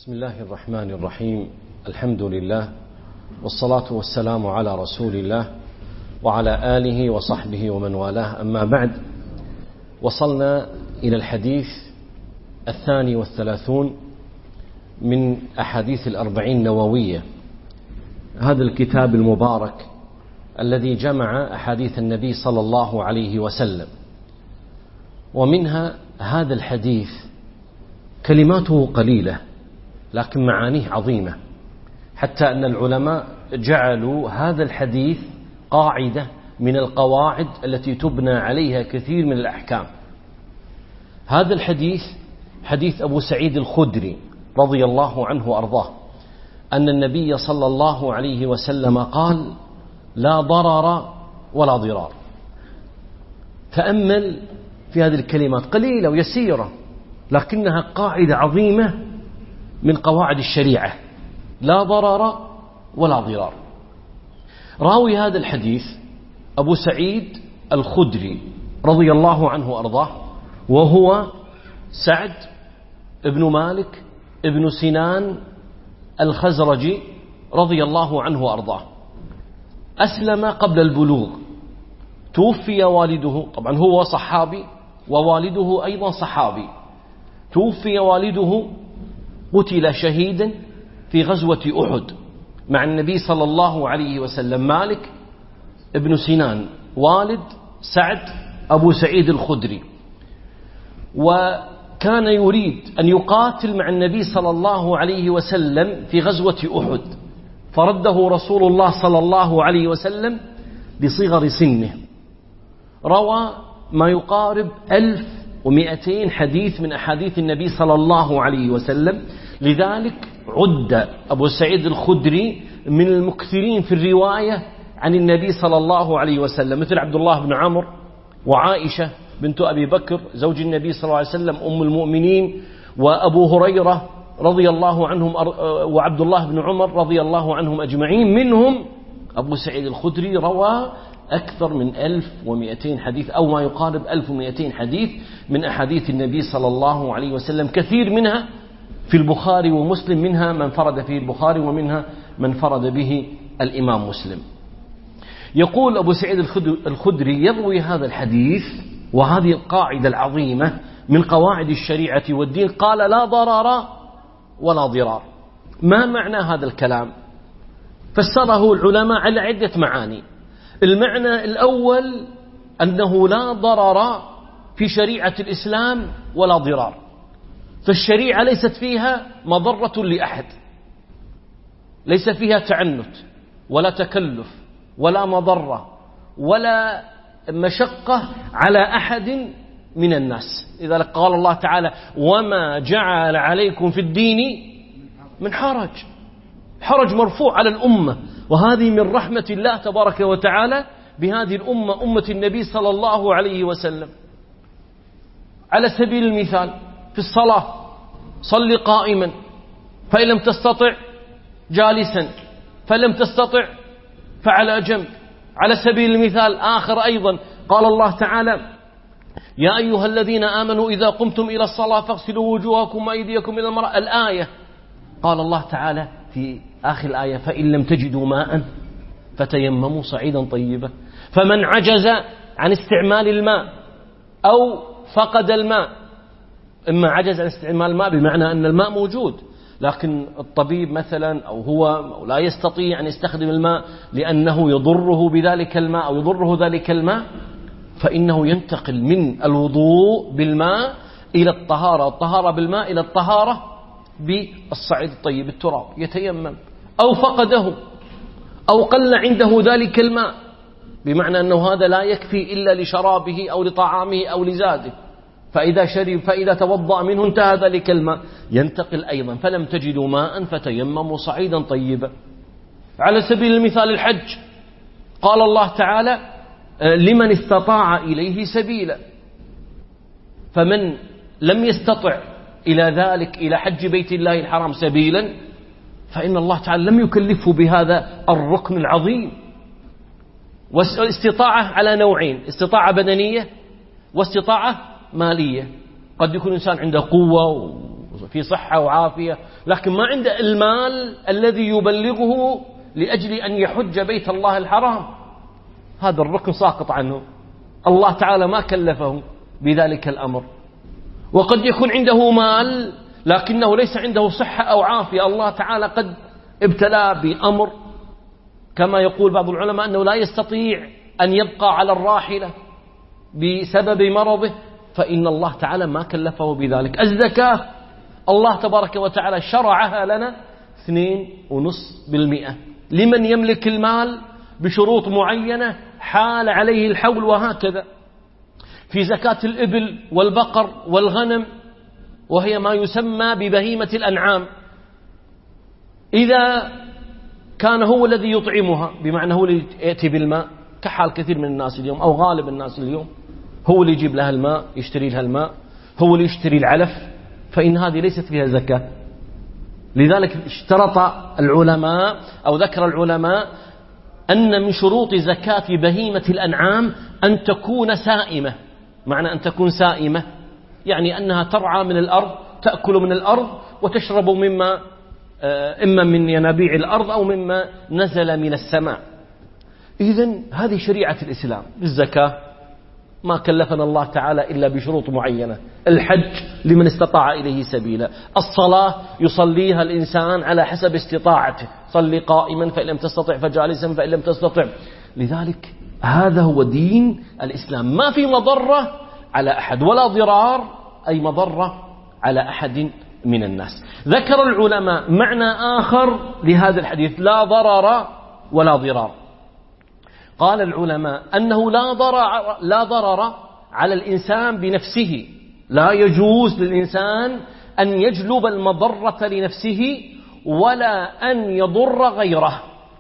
بسم الله الرحمن الرحيم. الحمد لله والصلاة والسلام على رسول الله وعلى آله وصحبه ومن والاه، أما بعد. وصلنا إلى الحديث 32 من أحاديث 40 نووية، هذا الكتاب المبارك الذي جمع أحاديث النبي صلى الله عليه وسلم، ومنها هذا الحديث كلماته قليلة لكن معانيه عظيمة، حتى أن العلماء جعلوا هذا الحديث قاعدة من القواعد التي تبنى عليها كثير من الأحكام. هذا الحديث حديث أبو سعيد الخدري رضي الله عنه وأرضاه، أن النبي صلى الله عليه وسلم قال: لا ضرر ولا ضرار. تأمل في هذه الكلمات، قليلة ويسيرة لكنها قاعدة عظيمة من قواعد الشريعة، لا ضرر ولا ضرار. راوي هذا الحديث أبو سعيد الخدري رضي الله عنه وأرضاه، وهو سعد ابن مالك ابن سنان الخزرجي رضي الله عنه وأرضاه. أسلم قبل البلوغ، توفي والده، طبعا هو صحابي ووالده أيضا صحابي، توفي والده، قتل شهيدا في غزوة أحد مع النبي صلى الله عليه وسلم. مالك ابن سنان والد سعد أبو سعيد الخدري، وكان يريد أن يقاتل مع النبي صلى الله عليه وسلم في غزوة أحد، فرده رسول الله صلى الله عليه وسلم بصغر سنه. روى ما يقارب 1200 حديث من أحاديث النبي صلى الله عليه وسلم، لذلك عد أبو سعيد الخدري من المكثرين في الرواية عن النبي صلى الله عليه وسلم، مثل عبد الله بن عمرو وعائشة بنت أبي بكر زوج النبي صلى الله عليه وسلم أم المؤمنين، وأبو هريرة رضي الله عنهم، وعبد الله بن عمر رضي الله عنهم أجمعين. منهم أبو سعيد الخدري روى أكثر من 1200 حديث أو ما يقارب 1200 حديث من أحاديث النبي صلى الله عليه وسلم، كثير منها في البخاري ومسلم، منها من فرد فيه البخاري ومنها من فرد به الإمام مسلم. يقول أبو سعيد الخدري يروي هذا الحديث وهذه القاعدة العظيمة من قواعد الشريعة والدين، قال: لا ضرر ولا ضرار. ما معنى هذا الكلام؟ فسره العلماء على عدة معاني. المعنى الأول أنه لا ضرر في شريعة الإسلام ولا ضرار، فالشريعة ليست فيها مضرة لأحد، ليس فيها تعنت ولا تكلف ولا مضرة ولا مشقة على أحد من الناس. لذلك قال الله تعالى: وما جعل عليكم في الدين من حرج. حرج مرفوع على الأمة، وهذه من رحمة الله تبارك وتعالى بهذه الأمة، أمة النبي صلى الله عليه وسلم. على سبيل المثال في الصلاة: صل قائما، فإن لم تستطع جالسا، فإن لم تستطع فعلى جنب. على سبيل المثال آخر أيضا قال الله تعالى: يا أيها الذين آمنوا إذا قمتم إلى الصلاة فاغسلوا وجوهكم وأيديكم إلى المرأة. الآية قال الله تعالى في آخر الآية: فإن لم تجدوا ماء فتيمموا صعيدا طيبا. فمن عجز عن استعمال الماء أو فقد الماء، إما عجز عن استعمال الماء بمعنى أن الماء موجود لكن الطبيب مثلا أو هو لا يستطيع أن يستخدم الماء لأنه يضره بذلك الماء أو يضره ذلك الماء، فإنه ينتقل من الوضوء بالماء إلى الطهارة، الطهارة بالماء إلى الطهارة بالصعيد الطيب التراب، يتيمم. أو فقده أو قل عنده ذلك الماء بمعنى أنه هذا لا يكفي إلا لشرابه أو لطعامه أو لزاده، فإذا شرب فإذا توضأ منه انتهى ذلك الماء، ينتقل أيضا: فلم تجدوا ماء فتيمموا صعيدا طيبا. على سبيل المثال الحج، قال الله تعالى: لمن استطاع إليه سبيلا. فمن لم يستطع إلى ذلك، إلى حج بيت الله الحرام سبيلا، فإن الله تعالى لم يكلفه بهذا الركن العظيم. والاستطاعة على نوعين: استطاعة بدنية واستطاعة مالية. قد يكون إنسان عنده قوة في صحة وعافية، لكن ما عنده المال الذي يبلغه لأجل أن يحج بيت الله الحرام، هذا الركن ساقط عنه، الله تعالى ما كلفه بذلك الأمر. وقد يكون عنده مال لكنه ليس عنده صحة أو عافية، الله تعالى قد ابتلى بأمر كما يقول بعض العلماء أنه لا يستطيع أن يبقى على الراحلة بسبب مرضه، فإن الله تعالى ما كلفه بذلك. الزكاة الله تبارك وتعالى شرعها لنا 2.5% لمن يملك المال بشروط معينة حال عليه الحول، وهكذا في زكاة الإبل والبقر والغنم، وهي ما يسمى ببهيمة الأنعام، إذا كان هو الذي يطعمها، بمعنى هو اللي يأتي بالماء كحال كثير من الناس اليوم أو غالب الناس اليوم، هو اللي يجيب لها الماء، يشتري لها الماء، هو اللي يشتري العلف، فإن هذه ليست فيها زكاة. لذلك اشترط العلماء أو ذكر العلماء أن من شروط زكاة بهيمة الأنعام أن تكون سائمة. معنى أن تكون سائمة يعني أنها ترعى من الأرض، تأكل من الأرض وتشرب مما إما من ينابيع الأرض أو مما نزل من السماء. إذن هذه شريعة الإسلام. الزكاة ما كلفنا الله تعالى إلا بشروط معينة، الحج لمن استطاع إليه سبيلا، الصلاة يصليها الإنسان على حسب استطاعته، صلي قائما فإن لم تستطع فجالسا فإن لم تستطع. لذلك هذا هو دين الإسلام، ما في مضرة على أحد ولا ضرار أي مضرة على أحد من الناس. ذكر العلماء معنى آخر لهذا الحديث، لا ضرر ولا ضرار. قال العلماء أنه لا ضرر على الإنسان بنفسه، لا يجوز للإنسان أن يجلب المضرة لنفسه ولا أن يضر غيره،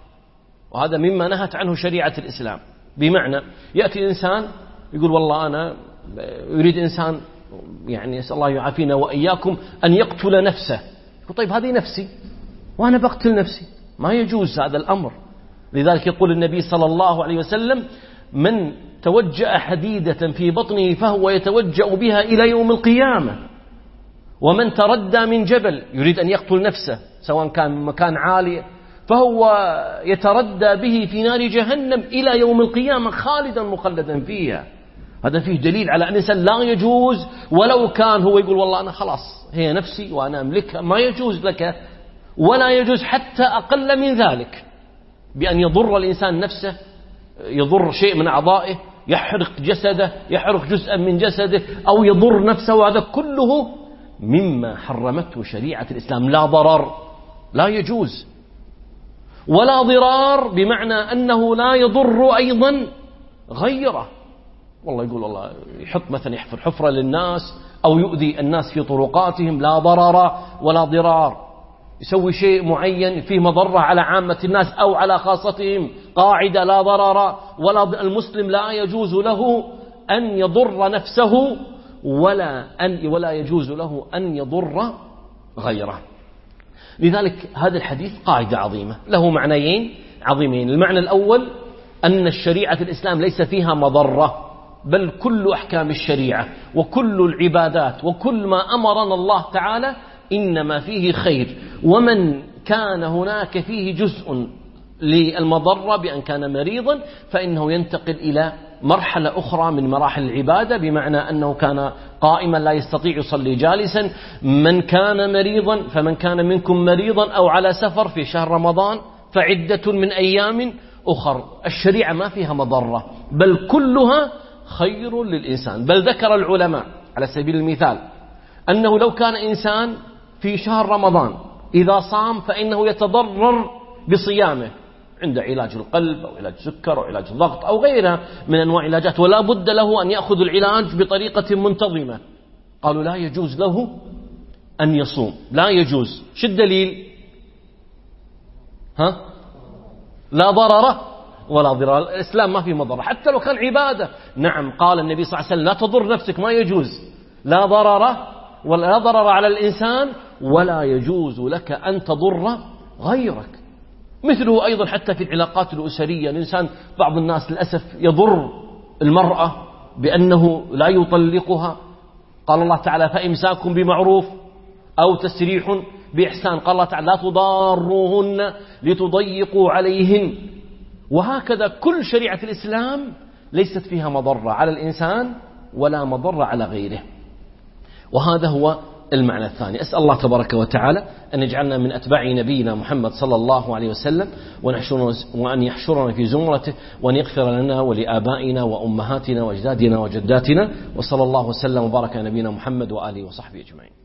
وهذا مما نهت عنه شريعة الإسلام. بمعنى يأتي إنسان يقول والله أنا يريد إنسان يعني نسأل الله يعافينا وإياكم أن يقتل نفسه، يقول طيب هذه نفسي وأنا بقتل نفسي، ما يجوز هذا الأمر. لذلك يقول النبي صلى الله عليه وسلم من توجأ حديدة في بطنه فهو يتوجأ بها إلى يوم القيامة، ومن تردى من جبل يريد أن يقتل نفسه سواء كان مكان عالي فهو يتردى به في نار جهنم إلى يوم القيامة خالدا مخلدا فيها. هذا فيه دليل على أن الإنسان لا يجوز، ولو كان هو يقول والله أنا خلاص هي نفسي وأنا أملكها، ما يجوز لك، ولا يجوز حتى أقل من ذلك بأن يضر الإنسان نفسه، يضر شيء من أعضائه، يحرق جسده، يحرق جزءا من جسده أو يضر نفسه، وهذا كله مما حرمته شريعة الإسلام. لا ضرر لا يجوز، ولا ضرار بمعنى أنه لا يضر أيضا غيره. والله يقول والله يحط مثلا يحفر حفرة للناس أو يؤذي الناس في طرقاتهم، لا ضرر ولا ضرار. يسوي شيء معين فيه مضرة على عامة الناس أو على خاصتهم، قاعدة لا ضرر ولا. المسلم لا يجوز له أن يضر نفسه ولا يجوز له أن يضر غيره. لذلك هذا الحديث قاعدة عظيمة له معنيين عظيمين. المعنى الأول أن الشريعة الإسلام ليس فيها مضرة، بل كل أحكام الشريعة وكل العبادات وكل ما أمرنا الله تعالى إنما فيه خير، ومن كان هناك فيه جزء للمضرة بأن كان مريضا فإنه ينتقل إلى مرحلة أخرى من مراحل العبادة، بمعنى أنه كان قائما لا يستطيع يصلي جالسا. من كان مريضا فمن كان منكم مريضا أو على سفر في شهر رمضان فعدة من أيام أخر. الشريعة ما فيها مضرة بل كلها خير للإنسان. بل ذكر العلماء على سبيل المثال أنه لو كان إنسان في شهر رمضان إذا صام فإنه يتضرر بصيامه، عنده علاج القلب أو علاج سكر أو علاج ضغط أو غيرها من أنواع العلاجات، ولا بد له أن يأخذ العلاج بطريقة منتظمة. قالوا لا يجوز له أن يصوم، لا يجوز. شو الدليل؟ لا ضرر ولا ضرار. الإسلام ما فيه مضرة حتى لو كان عبادة. نعم قال النبي صلى الله عليه وسلم لا تضر نفسك، ما يجوز، لا ضرر ولا ضرر على الإنسان ولا يجوز لك أن تضر غيرك. مثله أيضا حتى في العلاقات الأسرية، الإنسان بعض الناس للأسف يضر المرأة بأنه لا يطلقها. قال الله تعالى فإمساك بمعروف أو تسريح بإحسان. قال الله تعالى لا تضاروهن لتضيقوا عليهن. وهكذا كل شريعة الإسلام ليست فيها مضرة على الإنسان ولا مضرة على غيره. وهذا هو المعنى الثاني. أسأل الله تبارك وتعالى أن يجعلنا من أتباع نبينا محمد صلى الله عليه وسلم وأن يحشرنا في زمرته، وأن يغفر لنا ولآبائنا وأمهاتنا وأجدادنا وجداتنا. وصلى الله وسلم وبارك على نبينا محمد وآله وصحبه أجمعين.